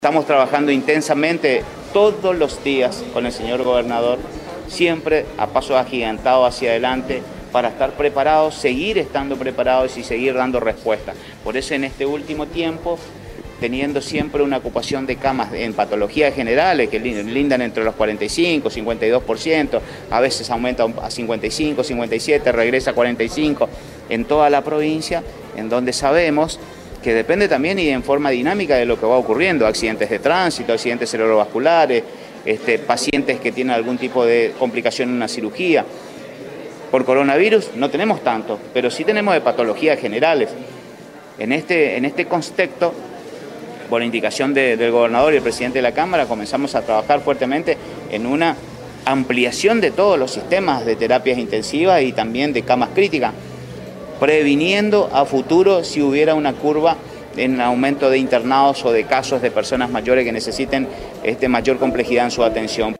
Estamos trabajando intensamente todos los días con el señor gobernador, siempre a pasos agigantados hacia adelante para estar preparados, seguir estando preparados y seguir dando respuesta. Por eso en este último tiempo, teniendo siempre una ocupación de camas en patologías generales que lindan entre los 45, 52%, a veces aumenta a 55, 57, regresa a 45 en toda la provincia, en donde sabemos que depende también y en forma dinámica de lo que va ocurriendo, accidentes de tránsito, accidentes cerebrovasculares, pacientes que tienen algún tipo de complicación en una cirugía. Por coronavirus no tenemos tanto, pero sí tenemos de patologías generales. En este contexto, por indicación del gobernador y el presidente de la Cámara, comenzamos a trabajar fuertemente en una ampliación de todos los sistemas de terapias intensivas y también de camas críticas, previniendo a futuro si hubiera una curva en aumento de internados o de casos de personas mayores que necesiten mayor complejidad en su atención.